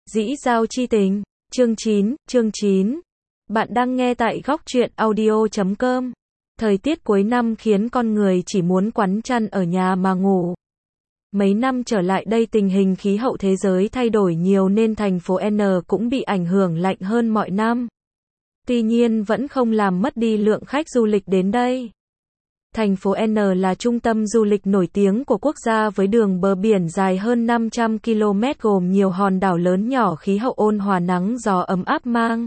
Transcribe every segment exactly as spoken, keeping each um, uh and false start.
Dĩ Giao Chi Tình, chương chín, chương chín. Bạn đang nghe tại góc truyện audio chấm com. Thời tiết cuối năm khiến con người chỉ muốn quắn chăn ở nhà mà ngủ. Mấy năm trở lại đây tình hình khí hậu thế giới thay đổi nhiều nên thành phố N cũng bị ảnh hưởng lạnh hơn mọi năm. Tuy nhiên vẫn không làm mất đi lượng khách du lịch đến đây. Thành phố N là trung tâm du lịch nổi tiếng của quốc gia với đường bờ biển dài hơn năm trăm ki lô mét gồm nhiều hòn đảo lớn nhỏ, khí hậu ôn hòa, nắng gió ấm áp mang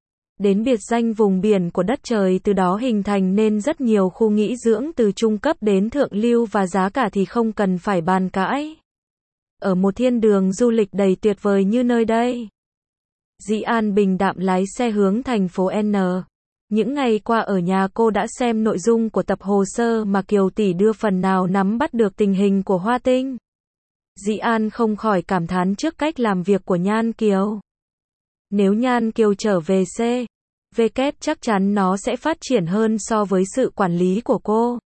đến biệt danh vùng biển của đất trời, từ đó hình thành nên rất nhiều khu nghỉ dưỡng từ trung cấp đến thượng lưu và giá cả thì không cần phải bàn cãi. Ở một thiên đường du lịch đầy tuyệt vời như nơi đây, Dĩ An bình đạm lái xe hướng thành phố N. Những ngày qua ở nhà cô đã xem nội dung của tập hồ sơ mà Kiều tỷ đưa, phần nào nắm bắt được tình hình của Hoa Tinh. Dĩ An không khỏi cảm thán trước cách làm việc của Nhan Kiều. Nếu Nhan Kiều trở về C, W chắc chắn nó sẽ phát triển hơn so với sự quản lý của cô.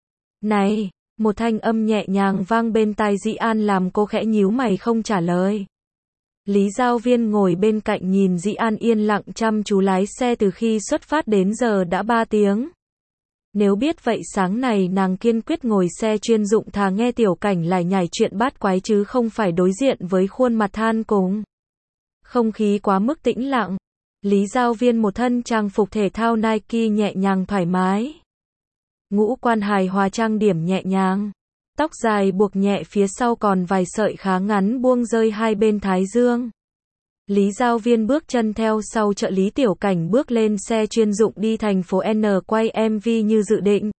Này, một thanh âm nhẹ nhàng vang bên tai Dĩ An làm cô khẽ nhíu mày không trả lời. Lý Giao Viên ngồi bên cạnh nhìn Dĩ An yên lặng chăm chú lái xe từ khi xuất phát đến giờ đã ba tiếng. Nếu biết vậy sáng này nàng kiên quyết ngồi xe chuyên dụng thà nghe Tiểu Cảnh lải nhải chuyện bát quái chứ không phải đối diện với khuôn mặt than cùng. Không khí quá mức tĩnh lặng. Lý Giao Viên một thân trang phục thể thao Nike nhẹ nhàng thoải mái. Ngũ quan hài hòa, trang điểm nhẹ nhàng. Tóc dài buộc nhẹ phía sau còn vài sợi khá ngắn buông rơi hai bên thái dương. Lý Giao Viên bước chân theo sau trợ lý Tiểu Cảnh bước lên xe chuyên dụng đi thành phố N quay em vê như dự định.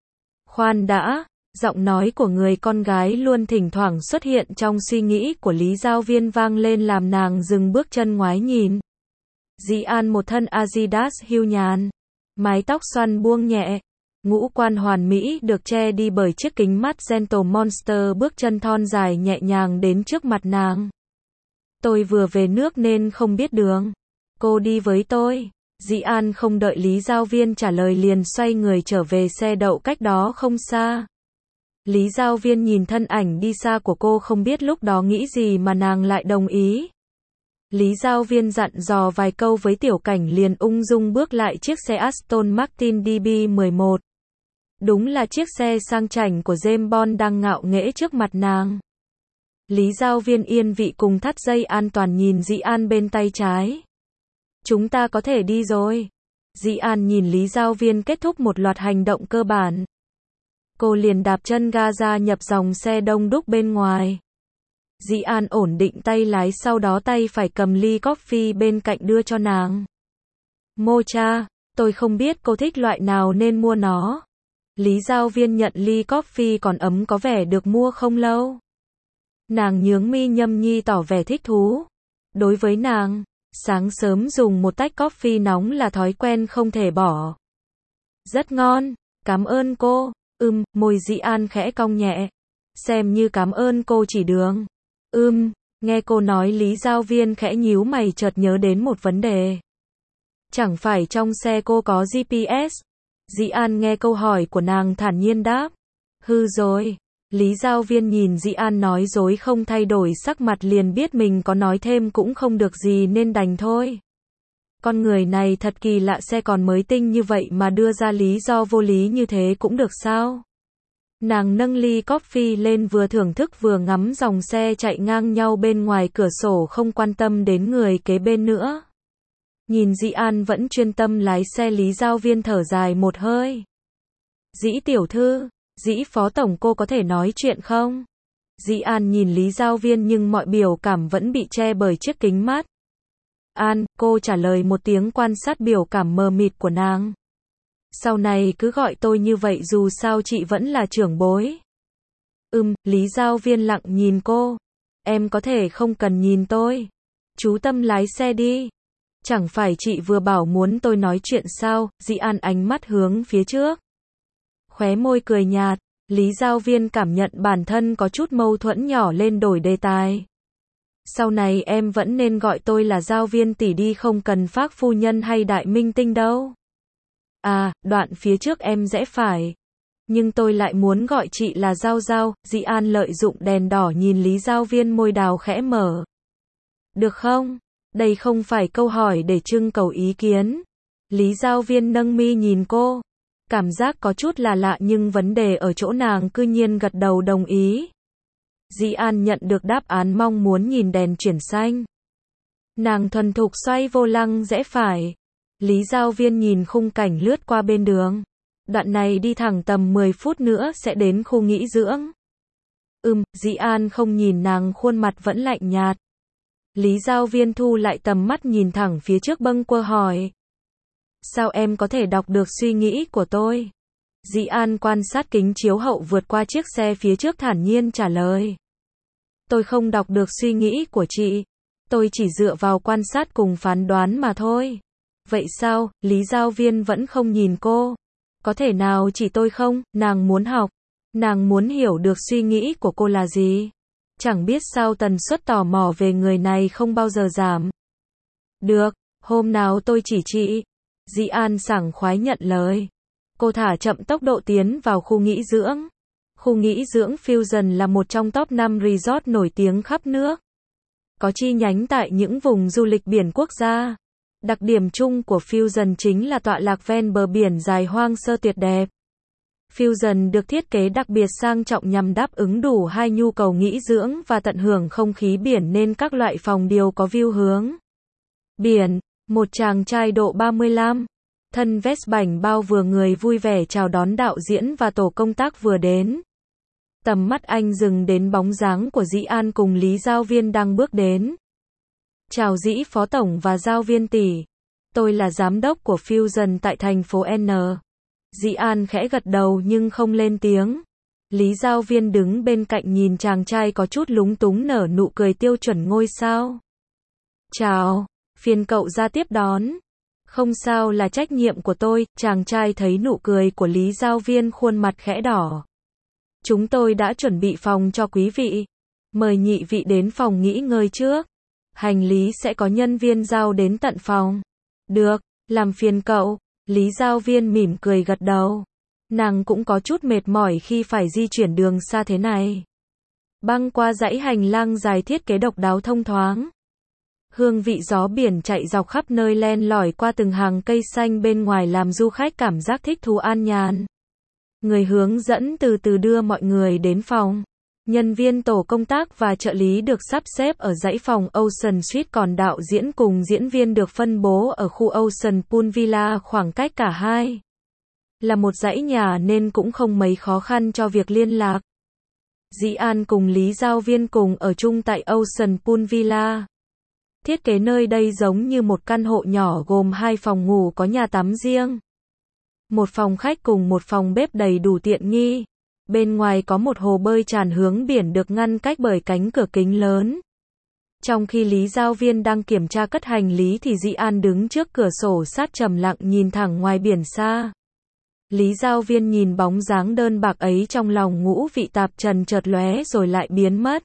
Khoan đã, giọng nói của người con gái luôn thỉnh thoảng xuất hiện trong suy nghĩ của Lý Giao Viên vang lên làm nàng dừng bước chân ngoái nhìn. Dĩ An một thân Adidas hưu nhàn, mái tóc xoăn buông nhẹ. Ngũ quan hoàn mỹ được che đi bởi chiếc kính mắt Gentle Monster, bước chân thon dài nhẹ nhàng đến trước mặt nàng. Tôi vừa về nước nên không biết đường. Cô đi với tôi. Dĩ An không đợi Lý Giao Viên trả lời liền xoay người trở về xe đậu cách đó không xa. Lý Giao Viên nhìn thân ảnh đi xa của cô không biết lúc đó nghĩ gì mà nàng lại đồng ý. Lý Giao Viên dặn dò vài câu với Tiểu Cảnh liền ung dung bước lại chiếc xe Aston Martin D B mười một. Đúng là chiếc xe sang chảnh của James Bond đang ngạo nghễ trước mặt nàng. Lý Giao Viên yên vị cùng thắt dây an toàn nhìn Dĩ An bên tay trái. Chúng ta có thể đi rồi. Dĩ An nhìn Lý Giao Viên kết thúc một loạt hành động cơ bản. Cô liền đạp chân ga ra nhập dòng xe đông đúc bên ngoài. Dĩ An ổn định tay lái, sau đó tay phải cầm ly coffee bên cạnh đưa cho nàng. Mocha, tôi không biết cô thích loại nào nên mua nó. Lý Giao Viên nhận ly coffee còn ấm có vẻ được mua không lâu. Nàng nhướng mi nhâm nhi tỏ vẻ thích thú. Đối với nàng, sáng sớm dùng một tách coffee nóng là thói quen không thể bỏ. Rất ngon, cảm ơn cô. Ừm, môi Dĩ An khẽ cong nhẹ. Xem như cảm ơn cô chỉ đường. Ừm, nghe cô nói Lý Giao Viên khẽ nhíu mày chợt nhớ đến một vấn đề. Chẳng phải trong xe cô có G P S? Dĩ An nghe câu hỏi của nàng thản nhiên đáp. Hư rồi. Lý Giao Viên nhìn Dĩ An nói dối không thay đổi sắc mặt liền biết mình có nói thêm cũng không được gì nên đành thôi. Con người này thật kỳ lạ, xe còn mới tinh như vậy mà đưa ra lý do vô lý như thế cũng được sao? Nàng nâng ly coffee lên vừa thưởng thức vừa ngắm dòng xe chạy ngang nhau bên ngoài cửa sổ không quan tâm đến người kế bên nữa. Nhìn Dĩ An vẫn chuyên tâm lái xe, Lý Giao Viên thở dài một hơi. Dĩ tiểu thư, Dĩ phó tổng, cô có thể nói chuyện không? Dĩ An nhìn Lý Giao Viên nhưng mọi biểu cảm vẫn bị che bởi chiếc kính mắt. An, cô trả lời một tiếng quan sát biểu cảm mờ mịt của nàng. Sau này cứ gọi tôi như vậy, dù sao chị vẫn là trưởng bối. Ừm, Lý Giao Viên lặng nhìn cô. Em có thể không cần nhìn tôi. Chú tâm lái xe đi. Chẳng phải chị vừa bảo muốn tôi nói chuyện sao? Dĩ An ánh mắt hướng phía trước. Khóe môi cười nhạt. Lý Giao Viên cảm nhận bản thân có chút mâu thuẫn nhỏ lên đổi đề tài. Sau này em vẫn nên gọi tôi là Giao Viên tỷ đi, không cần Phác phu nhân hay Đại Minh Tinh đâu. À, đoạn phía trước em rẽ phải. Nhưng tôi lại muốn gọi chị là Giao Giao. Dĩ An lợi dụng đèn đỏ nhìn Lý Giao Viên, môi đào khẽ mở. Được không? Đây không phải câu hỏi để trưng cầu ý kiến. Lý Giao Viên nâng mi nhìn cô. Cảm giác có chút là lạ nhưng vấn đề ở chỗ nàng cư nhiên gật đầu đồng ý. Dĩ An nhận được đáp án mong muốn nhìn đèn chuyển xanh. Nàng thuần thục xoay vô lăng rẽ phải. Lý Giao Viên nhìn khung cảnh lướt qua bên đường. Đoạn này đi thẳng tầm mười phút nữa sẽ đến khu nghỉ dưỡng. Ừm, Dĩ An không nhìn nàng, khuôn mặt vẫn lạnh nhạt. Lý Giao Viên thu lại tầm mắt nhìn thẳng phía trước, bâng quơ hỏi. Sao em có thể đọc được suy nghĩ của tôi? Dĩ An quan sát kính chiếu hậu vượt qua chiếc xe phía trước, thản nhiên trả lời. Tôi không đọc được suy nghĩ của chị. Tôi chỉ dựa vào quan sát cùng phán đoán mà thôi. Vậy sao? Lý Giao Viên vẫn không nhìn cô. Có thể nào chỉ tôi không? Nàng muốn học. Nàng muốn hiểu được suy nghĩ của cô là gì. Chẳng biết sao tần suất tò mò về người này không bao giờ giảm. Được, hôm nào tôi chỉ chị. Dĩ An sảng khoái nhận lời. Cô thả chậm tốc độ tiến vào khu nghỉ dưỡng. Khu nghỉ dưỡng Fusion là một trong top năm resort nổi tiếng khắp nước. Có chi nhánh tại những vùng du lịch biển quốc gia. Đặc điểm chung của Fusion chính là tọa lạc ven bờ biển dài hoang sơ tuyệt đẹp. Fusion được thiết kế đặc biệt sang trọng nhằm đáp ứng đủ hai nhu cầu nghỉ dưỡng và tận hưởng không khí biển, nên các loại phòng đều có view hướng biển. Một chàng trai độ ba mươi lăm, thân vest bảnh bao vừa người vui vẻ chào đón đạo diễn và tổ công tác vừa đến. Tầm mắt anh dừng đến bóng dáng của Dĩ An cùng Lý Giao Viên đang bước đến. Chào Dĩ Phó Tổng và Giao Viên tỷ. Tôi là giám đốc của Fusion tại thành phố N. Dĩ An khẽ gật đầu nhưng không lên tiếng. Lý Giao Viên đứng bên cạnh nhìn chàng trai có chút lúng túng, nở nụ cười tiêu chuẩn ngôi sao. Chào, phiền cậu ra tiếp đón. Không sao, là trách nhiệm của tôi. Chàng trai thấy nụ cười của Lý Giao Viên, khuôn mặt khẽ đỏ. Chúng tôi đã chuẩn bị phòng cho quý vị. Mời nhị vị đến phòng nghỉ ngơi trước. Hành lý sẽ có nhân viên giao đến tận phòng. Được, làm phiền cậu. Lý Giao Viên mỉm cười gật đầu. Nàng cũng có chút mệt mỏi khi phải di chuyển đường xa thế này. Băng qua dãy hành lang dài thiết kế độc đáo thông thoáng. Hương vị gió biển chạy dọc khắp nơi, len lỏi qua từng hàng cây xanh bên ngoài làm du khách cảm giác thích thú an nhàn. Người hướng dẫn từ từ đưa mọi người đến phòng. Nhân viên tổ công tác và trợ lý được sắp xếp ở dãy phòng Ocean Suite, còn đạo diễn cùng diễn viên được phân bố ở khu Ocean Pool Villa. Khoảng cách cả hai là một dãy nhà nên cũng không mấy khó khăn cho việc liên lạc. Dĩ An cùng Lý Giao Viên cùng ở chung tại Ocean Pool Villa. Thiết kế nơi đây giống như một căn hộ nhỏ gồm hai phòng ngủ có nhà tắm riêng, một phòng khách cùng một phòng bếp đầy đủ tiện nghi. Bên ngoài có một hồ bơi tràn hướng biển được ngăn cách bởi cánh cửa kính lớn. Trong khi Lý Giao Viên đang kiểm tra cất hành lý thì Dĩ An đứng trước cửa sổ sát trầm lặng nhìn thẳng ngoài biển xa. Lý Giao Viên nhìn bóng dáng đơn bạc ấy, trong lòng ngũ vị tạp trần chợt lóe rồi lại biến mất.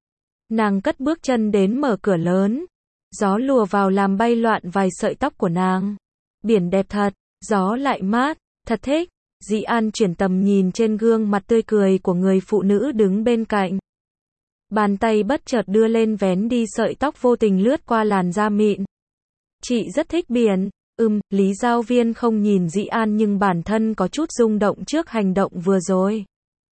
Nàng cất bước chân đến mở cửa lớn. Gió lùa vào làm bay loạn vài sợi tóc của nàng. Biển đẹp thật, gió lại mát, thật thích. Dĩ An chuyển tầm nhìn trên gương mặt tươi cười của người phụ nữ đứng bên cạnh. Bàn tay bất chợt đưa lên vén đi sợi tóc, vô tình lướt qua làn da mịn. Chị rất thích biển. Ừm, Lý Giao Viên không nhìn Dĩ An nhưng bản thân có chút rung động trước hành động vừa rồi.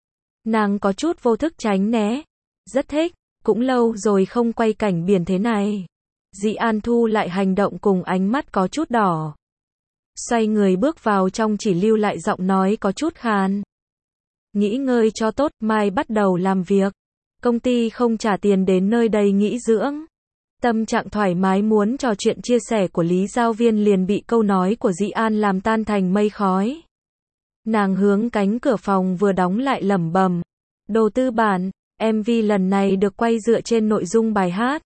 Nàng có chút vô thức tránh né. Rất thích, cũng lâu rồi không quay cảnh biển thế này. Dĩ An thu lại hành động cùng ánh mắt có chút đỏ. Xoay người bước vào trong, chỉ lưu lại giọng nói có chút khàn. Nghỉ ngơi cho tốt, mai bắt đầu làm việc. Công ty không trả tiền đến nơi đây nghỉ dưỡng. Tâm trạng thoải mái muốn trò chuyện chia sẻ của Lý Giao Viên liền bị câu nói của Dĩ An làm tan thành mây khói. Nàng hướng cánh cửa phòng vừa đóng lại lẩm bẩm. Đồ tư bản, em vê lần này được quay dựa trên nội dung bài hát.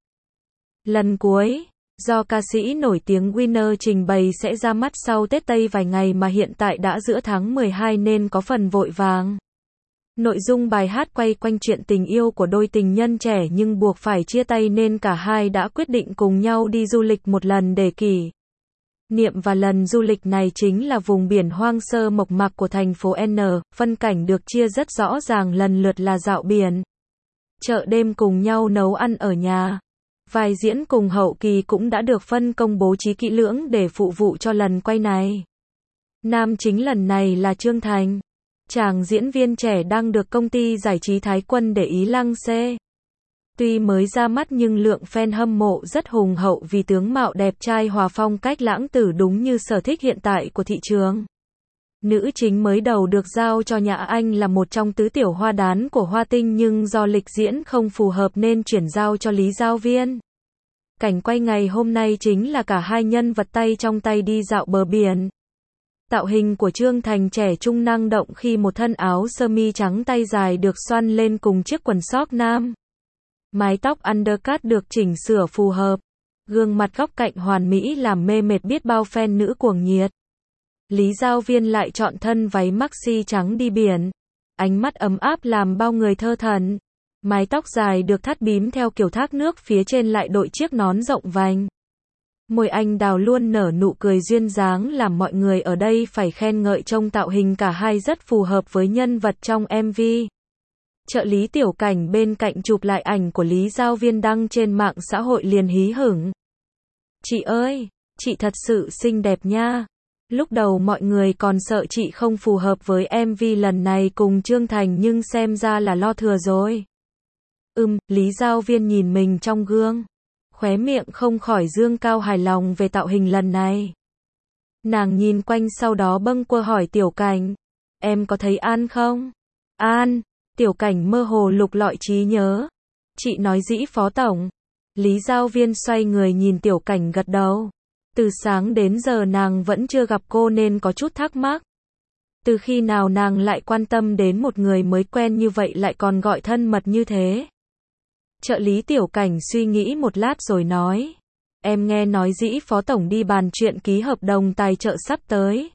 Lần cuối, do ca sĩ nổi tiếng Winner trình bày sẽ ra mắt sau Tết Tây vài ngày mà hiện tại đã giữa tháng mười hai nên có phần vội vàng. Nội dung bài hát quay quanh chuyện tình yêu của đôi tình nhân trẻ nhưng buộc phải chia tay nên cả hai đã quyết định cùng nhau đi du lịch một lần để kỷ niệm, và lần du lịch này chính là vùng biển hoang sơ mộc mạc của thành phố N. Phân cảnh được chia rất rõ ràng, lần lượt là dạo biển, chợ đêm cùng nhau nấu ăn ở nhà. Vai diễn cùng hậu kỳ cũng đã được phân công bố trí kỹ lưỡng để phụ vụ cho lần quay này. Nam chính lần này là Trương Thành. Chàng diễn viên trẻ đang được công ty giải trí Thái Quân để ý lăng xê. Tuy mới ra mắt nhưng lượng fan hâm mộ rất hùng hậu vì tướng mạo đẹp trai hòa phong cách lãng tử đúng như sở thích hiện tại của thị trường. Nữ chính mới đầu được giao cho Nhã Anh là một trong tứ tiểu hoa đán của Hoa Tinh nhưng do lịch diễn không phù hợp nên chuyển giao cho Lý Giao Viên. Cảnh quay ngày hôm nay chính là cả hai nhân vật tay trong tay đi dạo bờ biển. Tạo hình của Trương Thành trẻ trung năng động khi một thân áo sơ mi trắng tay dài được xoăn lên cùng chiếc quần sóc nam. Mái tóc undercut được chỉnh sửa phù hợp. Gương mặt góc cạnh hoàn mỹ làm mê mệt biết bao fan nữ cuồng nhiệt. Lý Giao Viên lại chọn thân váy maxi trắng đi biển. Ánh mắt ấm áp làm bao người thơ thẩn. Mái tóc dài được thắt bím theo kiểu thác nước, phía trên lại đội chiếc nón rộng vành. Môi anh đào luôn nở nụ cười duyên dáng làm mọi người ở đây phải khen ngợi trông tạo hình cả hai rất phù hợp với nhân vật trong em vê. Trợ lý Tiểu Cảnh bên cạnh chụp lại ảnh của Lý Giao Viên đăng trên mạng xã hội liền hí hửng. Chị ơi, chị thật sự xinh đẹp nha. Lúc đầu mọi người còn sợ chị không phù hợp với em vê lần này cùng Trương Thành nhưng xem ra là lo thừa rồi. Ừm, Lý Giao Viên nhìn mình trong gương. Khóe miệng không khỏi dương cao hài lòng về tạo hình lần này. Nàng nhìn quanh sau đó bâng quơ hỏi Tiểu Cảnh. Em có thấy An không? An, Tiểu Cảnh mơ hồ lục lọi trí nhớ. Chị nói Dĩ Phó Tổng. Lý Giao Viên xoay người nhìn Tiểu Cảnh gật đầu. Từ sáng đến giờ nàng vẫn chưa gặp cô nên có chút thắc mắc. Từ khi nào nàng lại quan tâm đến một người mới quen như vậy lại còn gọi thân mật như thế? Trợ lý Tiểu Cảnh suy nghĩ một lát rồi nói. Em nghe nói Dĩ Phó Tổng đi bàn chuyện ký hợp đồng tài trợ sắp tới.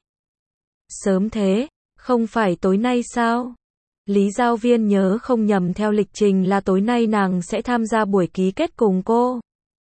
Sớm thế, không phải tối nay sao? Lý Giao Viên nhớ không nhầm theo lịch trình là tối nay nàng sẽ tham gia buổi ký kết cùng cô.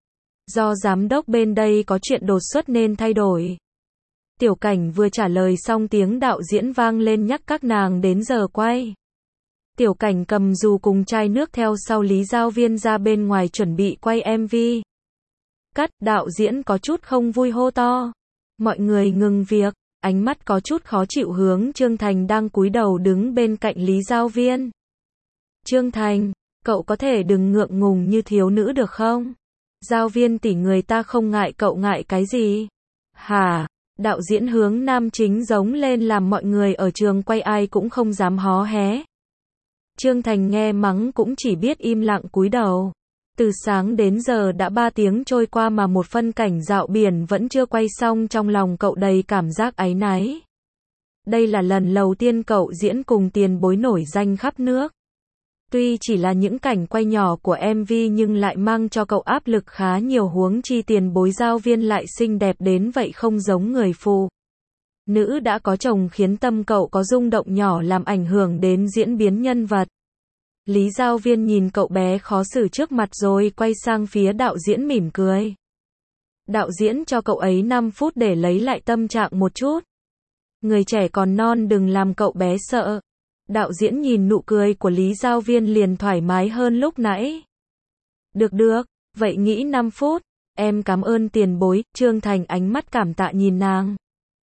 Do giám đốc bên đây có chuyện đột xuất nên thay đổi. Tiểu Cảnh vừa trả lời xong tiếng đạo diễn vang lên nhắc các nàng đến giờ quay. Tiểu Cảnh cầm dù cùng chai nước theo sau Lý Giao Viên ra bên ngoài chuẩn bị quay em vê. Cắt, đạo diễn có chút không vui hô to. Mọi người ngừng việc, ánh mắt có chút khó chịu hướng Trương Thành đang cúi đầu đứng bên cạnh Lý Giao Viên. Trương Thành, cậu có thể đừng ngượng ngùng như thiếu nữ được không? Giao Viên tỷ người ta không ngại cậu ngại cái gì? Hả? Đạo diễn hướng nam chính giống lên làm mọi người ở trường quay ai cũng không dám hó hé. Trương Thành nghe mắng cũng chỉ biết im lặng cúi đầu. Từ sáng đến giờ đã ba tiếng trôi qua mà một phân cảnh dạo biển vẫn chưa quay xong, trong lòng cậu đầy cảm giác áy náy. Đây là lần đầu tiên cậu diễn cùng tiền bối nổi danh khắp nước. Tuy chỉ là những cảnh quay nhỏ của em vê nhưng lại mang cho cậu áp lực khá nhiều, huống chi tiền bối Giao Viên lại xinh đẹp đến vậy không giống người phụ nữ đã có chồng khiến tâm cậu có rung động nhỏ làm ảnh hưởng đến diễn biến nhân vật. Lý Giao Viên nhìn cậu bé khó xử trước mặt rồi quay sang phía đạo diễn mỉm cười. Đạo diễn cho cậu ấy năm phút để lấy lại tâm trạng một chút. Người trẻ còn non đừng làm cậu bé sợ. Đạo diễn nhìn nụ cười của Lý Giao Viên liền thoải mái hơn lúc nãy. Được được, vậy nghĩ năm phút. Em cảm ơn tiền bối. Trương Thành ánh mắt cảm tạ nhìn nàng.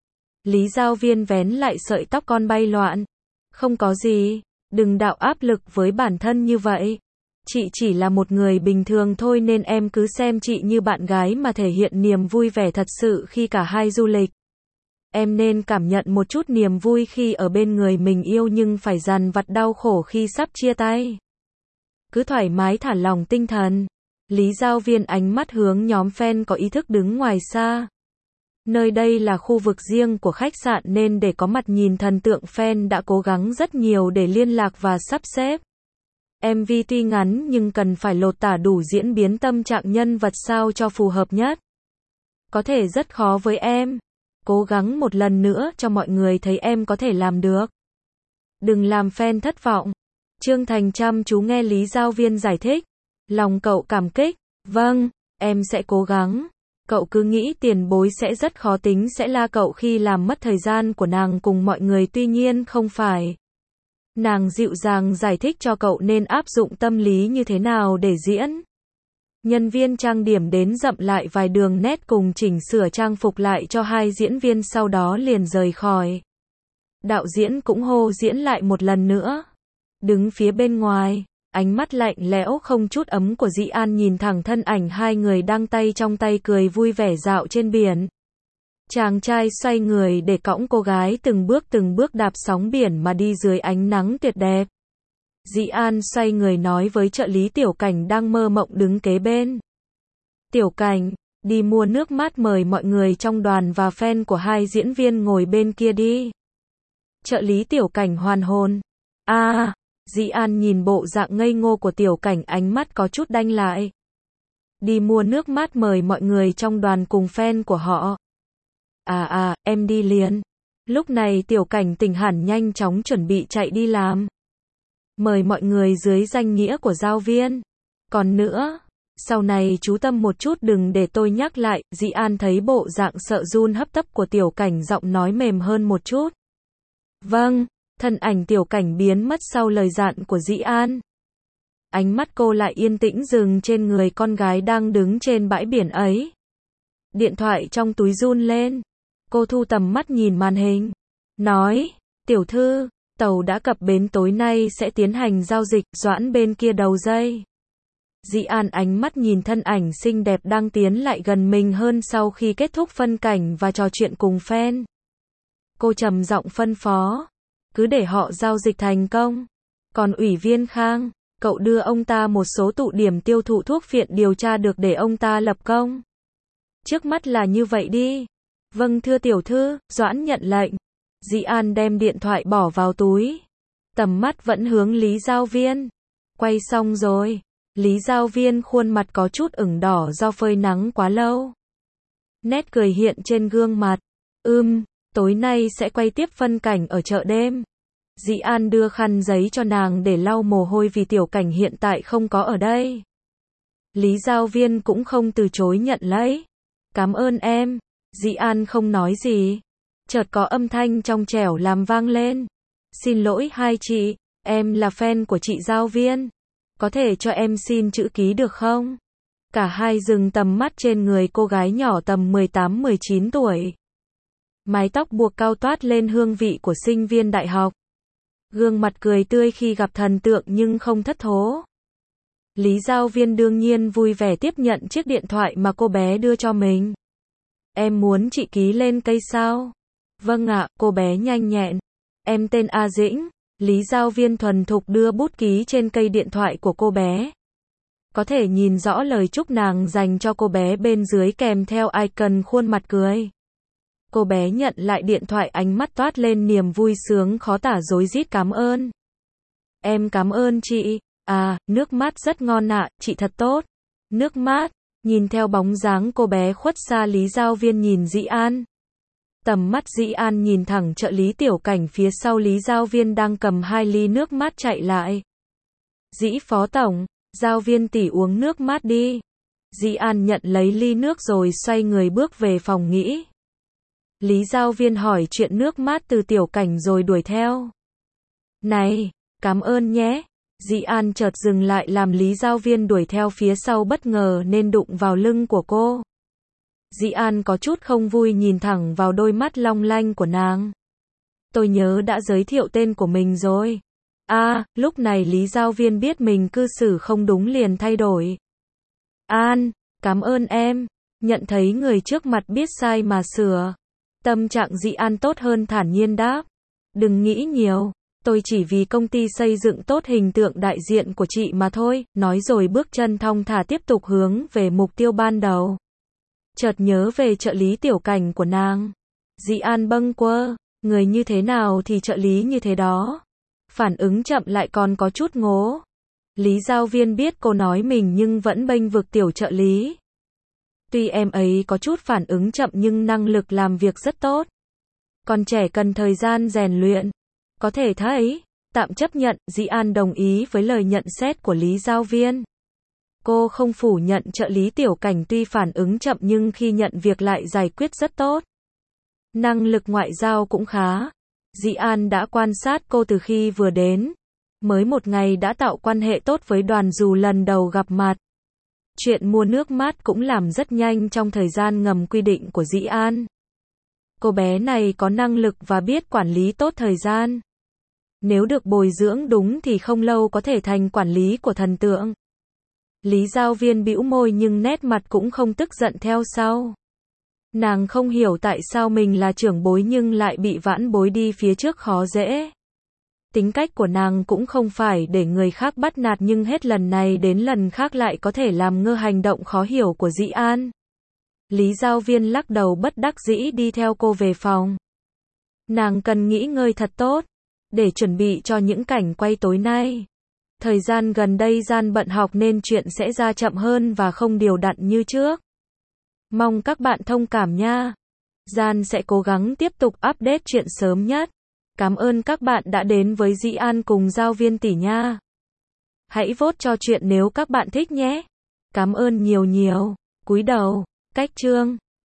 Lý Giao Viên vén lại sợi tóc con bay loạn. Không có gì, đừng đạo áp lực với bản thân như vậy. Chị chỉ là một người bình thường thôi nên em cứ xem chị như bạn gái mà thể hiện niềm vui vẻ thật sự khi cả hai du lịch. Em nên cảm nhận một chút niềm vui khi ở bên người mình yêu nhưng phải dằn vặt đau khổ khi sắp chia tay. Cứ thoải mái thả lỏng tinh thần. Lý Giao Viên ánh mắt hướng nhóm fan có ý thức đứng ngoài xa. Nơi đây là khu vực riêng của khách sạn nên để có mặt nhìn thần tượng fan đã cố gắng rất nhiều để liên lạc và sắp xếp. em vê tuy ngắn nhưng cần phải lột tả đủ diễn biến tâm trạng nhân vật sao cho phù hợp nhất. Có thể rất khó với em. Cố gắng một lần nữa cho mọi người thấy em có thể làm được. Đừng làm fan thất vọng. Trương Thành chăm chú nghe Lý Giao Viên giải thích. Lòng cậu cảm kích. Vâng, em sẽ cố gắng. Cậu cứ nghĩ tiền bối sẽ rất khó tính sẽ la cậu khi làm mất thời gian của nàng cùng mọi người, tuy nhiên không phải. Nàng dịu dàng giải thích cho cậu nên áp dụng tâm lý như thế nào để diễn. Nhân viên trang điểm đến dậm lại vài đường nét cùng chỉnh sửa trang phục lại cho hai diễn viên, sau đó liền rời khỏi. Đạo diễn cũng hô diễn lại một lần nữa. Đứng phía bên ngoài, ánh mắt lạnh lẽo không chút ấm của Dĩ An nhìn thẳng thân ảnh hai người đang tay trong tay cười vui vẻ dạo trên biển. Chàng trai xoay người để cõng cô gái từng bước từng bước đạp sóng biển mà đi dưới ánh nắng tuyệt đẹp. Dĩ An xoay người nói với trợ lý Tiểu Cảnh đang mơ mộng đứng kế bên. Tiểu Cảnh, đi mua nước mát mời mọi người trong đoàn và fan của hai diễn viên ngồi bên kia đi. Trợ lý Tiểu Cảnh hoàn hồn. A, à, Dĩ An nhìn bộ dạng ngây ngô của Tiểu Cảnh, ánh mắt có chút đanh lại. Đi mua nước mát mời mọi người trong đoàn cùng fan của họ. À à, em đi liền. Lúc này Tiểu Cảnh tỉnh hẳn, nhanh chóng chuẩn bị chạy đi làm. Mời mọi người dưới danh nghĩa của giáo viên. Còn nữa, sau này chú tâm một chút đừng để tôi nhắc lại. Dĩ An thấy bộ dạng sợ run hấp tấp của Tiểu Cảnh, giọng nói mềm hơn một chút. Vâng, thân ảnh Tiểu Cảnh biến mất sau lời dặn của Dĩ An. Ánh mắt cô lại yên tĩnh dừng trên người con gái đang đứng trên bãi biển ấy. Điện thoại trong túi run lên. Cô thu tầm mắt nhìn màn hình. Nói, tiểu thư, tàu đã cập bến, tối nay sẽ tiến hành giao dịch. Doãn bên kia đầu dây. Dĩ An ánh mắt nhìn thân ảnh xinh đẹp đang tiến lại gần mình hơn sau khi kết thúc phân cảnh và trò chuyện cùng fan. Cô trầm giọng phân phó. Cứ để họ giao dịch thành công. Còn Ủy viên Khang, cậu đưa ông ta một số tụ điểm tiêu thụ thuốc phiện điều tra được để ông ta lập công. Trước mắt là như vậy đi. Vâng thưa tiểu thư, Doãn nhận lệnh. Dĩ An đem điện thoại bỏ vào túi. Tầm mắt vẫn hướng Lý Giao Viên. Quay xong rồi. Lý Giao Viên khuôn mặt có chút ửng đỏ do phơi nắng quá lâu. Nét cười hiện trên gương mặt. Ừm, tối nay sẽ quay tiếp phân cảnh ở chợ đêm. Dĩ An đưa khăn giấy cho nàng để lau mồ hôi vì Tiểu Cảnh hiện tại không có ở đây. Lý Giao Viên cũng không từ chối nhận lấy. Cảm ơn em. Dĩ An không nói gì. Chợt có âm thanh trong trẻo làm vang lên. Xin lỗi hai chị, em là fan của chị Giao Viên. Có thể cho em xin chữ ký được không? Cả hai dừng tầm mắt trên người cô gái nhỏ tầm mười tám mười chín tuổi. Mái tóc buộc cao toát lên hương vị của sinh viên đại học. Gương mặt cười tươi khi gặp thần tượng nhưng không thất thố. Lý Giao Viên đương nhiên vui vẻ tiếp nhận chiếc điện thoại mà cô bé đưa cho mình. Em muốn chị ký lên cây sao? Vâng ạ, cô bé nhanh nhẹn. Em tên A Dĩnh. Lý Giao Viên thuần thục đưa bút ký trên cây điện thoại của cô bé. Có thể nhìn rõ lời chúc nàng dành cho cô bé bên dưới kèm theo icon khuôn mặt cười. Cô bé nhận lại điện thoại, ánh mắt toát lên niềm vui sướng khó tả, rối rít cảm ơn. Em cảm ơn chị. À, nước mát rất ngon ạ, chị thật tốt. Nước mát. Nhìn theo bóng dáng cô bé khuất xa, Lý Giao Viên nhìn Dĩ An. Tầm mắt Dĩ An nhìn thẳng trợ lý Tiểu Cảnh phía sau Lý Giao Viên đang cầm hai ly nước mát chạy lại. Dĩ phó tổng, Giao Viên tỷ uống nước mát đi. Dĩ An nhận lấy ly nước rồi xoay người bước về phòng nghỉ. Lý Giao Viên hỏi chuyện nước mát từ Tiểu Cảnh rồi đuổi theo. Này, cảm ơn nhé. Dĩ An chợt dừng lại làm Lý Giao Viên đuổi theo phía sau bất ngờ nên đụng vào lưng của cô. Dĩ An có chút không vui nhìn thẳng vào đôi mắt long lanh của nàng. Tôi nhớ đã giới thiệu tên của mình rồi. À, lúc này Lý Giao Viên biết mình cư xử không đúng liền thay đổi. An, cảm ơn em. Nhận thấy người trước mặt biết sai mà sửa. Tâm trạng Dĩ An tốt hơn, thản nhiên đáp. Đừng nghĩ nhiều. Tôi chỉ vì công ty xây dựng tốt hình tượng đại diện của chị mà thôi. Nói rồi bước chân thong thả tiếp tục hướng về mục tiêu ban đầu. Chợt nhớ về trợ lý Tiểu Cảnh của nàng. Dĩ An bâng quơ. Người như thế nào thì trợ lý như thế đó. Phản ứng chậm lại còn có chút ngố. Lý Giao Viên biết cô nói mình nhưng vẫn bênh vực tiểu trợ lý. Tuy em ấy có chút phản ứng chậm nhưng năng lực làm việc rất tốt. Còn trẻ cần thời gian rèn luyện. Có thể thấy, tạm chấp nhận. Dĩ An đồng ý với lời nhận xét của Lý Giao Viên. Cô không phủ nhận trợ lý Tiểu Cảnh tuy phản ứng chậm nhưng khi nhận việc lại giải quyết rất tốt. Năng lực ngoại giao cũng khá. Dĩ An đã quan sát cô từ khi vừa đến. Mới một ngày đã tạo quan hệ tốt với đoàn dù lần đầu gặp mặt. Chuyện mua nước mát cũng làm rất nhanh trong thời gian ngầm quy định của Dĩ An. Cô bé này có năng lực và biết quản lý tốt thời gian. Nếu được bồi dưỡng đúng thì không lâu có thể thành quản lý của thần tượng. Lý Giao Viên bĩu môi nhưng nét mặt cũng không tức giận theo sau. Nàng không hiểu tại sao mình là trưởng bối nhưng lại bị vãn bối đi phía trước khó dễ. Tính cách của nàng cũng không phải để người khác bắt nạt nhưng hết lần này đến lần khác lại có thể làm ngơ hành động khó hiểu của Dĩ An. Lý Giao Viên lắc đầu bất đắc dĩ đi theo cô về phòng. Nàng cần nghỉ ngơi thật tốt, để chuẩn bị cho những cảnh quay tối nay. Thời gian gần đây Gian bận học nên chuyện sẽ ra chậm hơn và không đều đặn như trước. Mong các bạn thông cảm nha. Gian sẽ cố gắng tiếp tục update chuyện sớm nhất. Cảm ơn các bạn đã đến với Dĩ An cùng Giao Viên tỷ nha. Hãy vote cho chuyện nếu các bạn thích nhé. Cảm ơn nhiều nhiều. Cúi đầu. Cách chương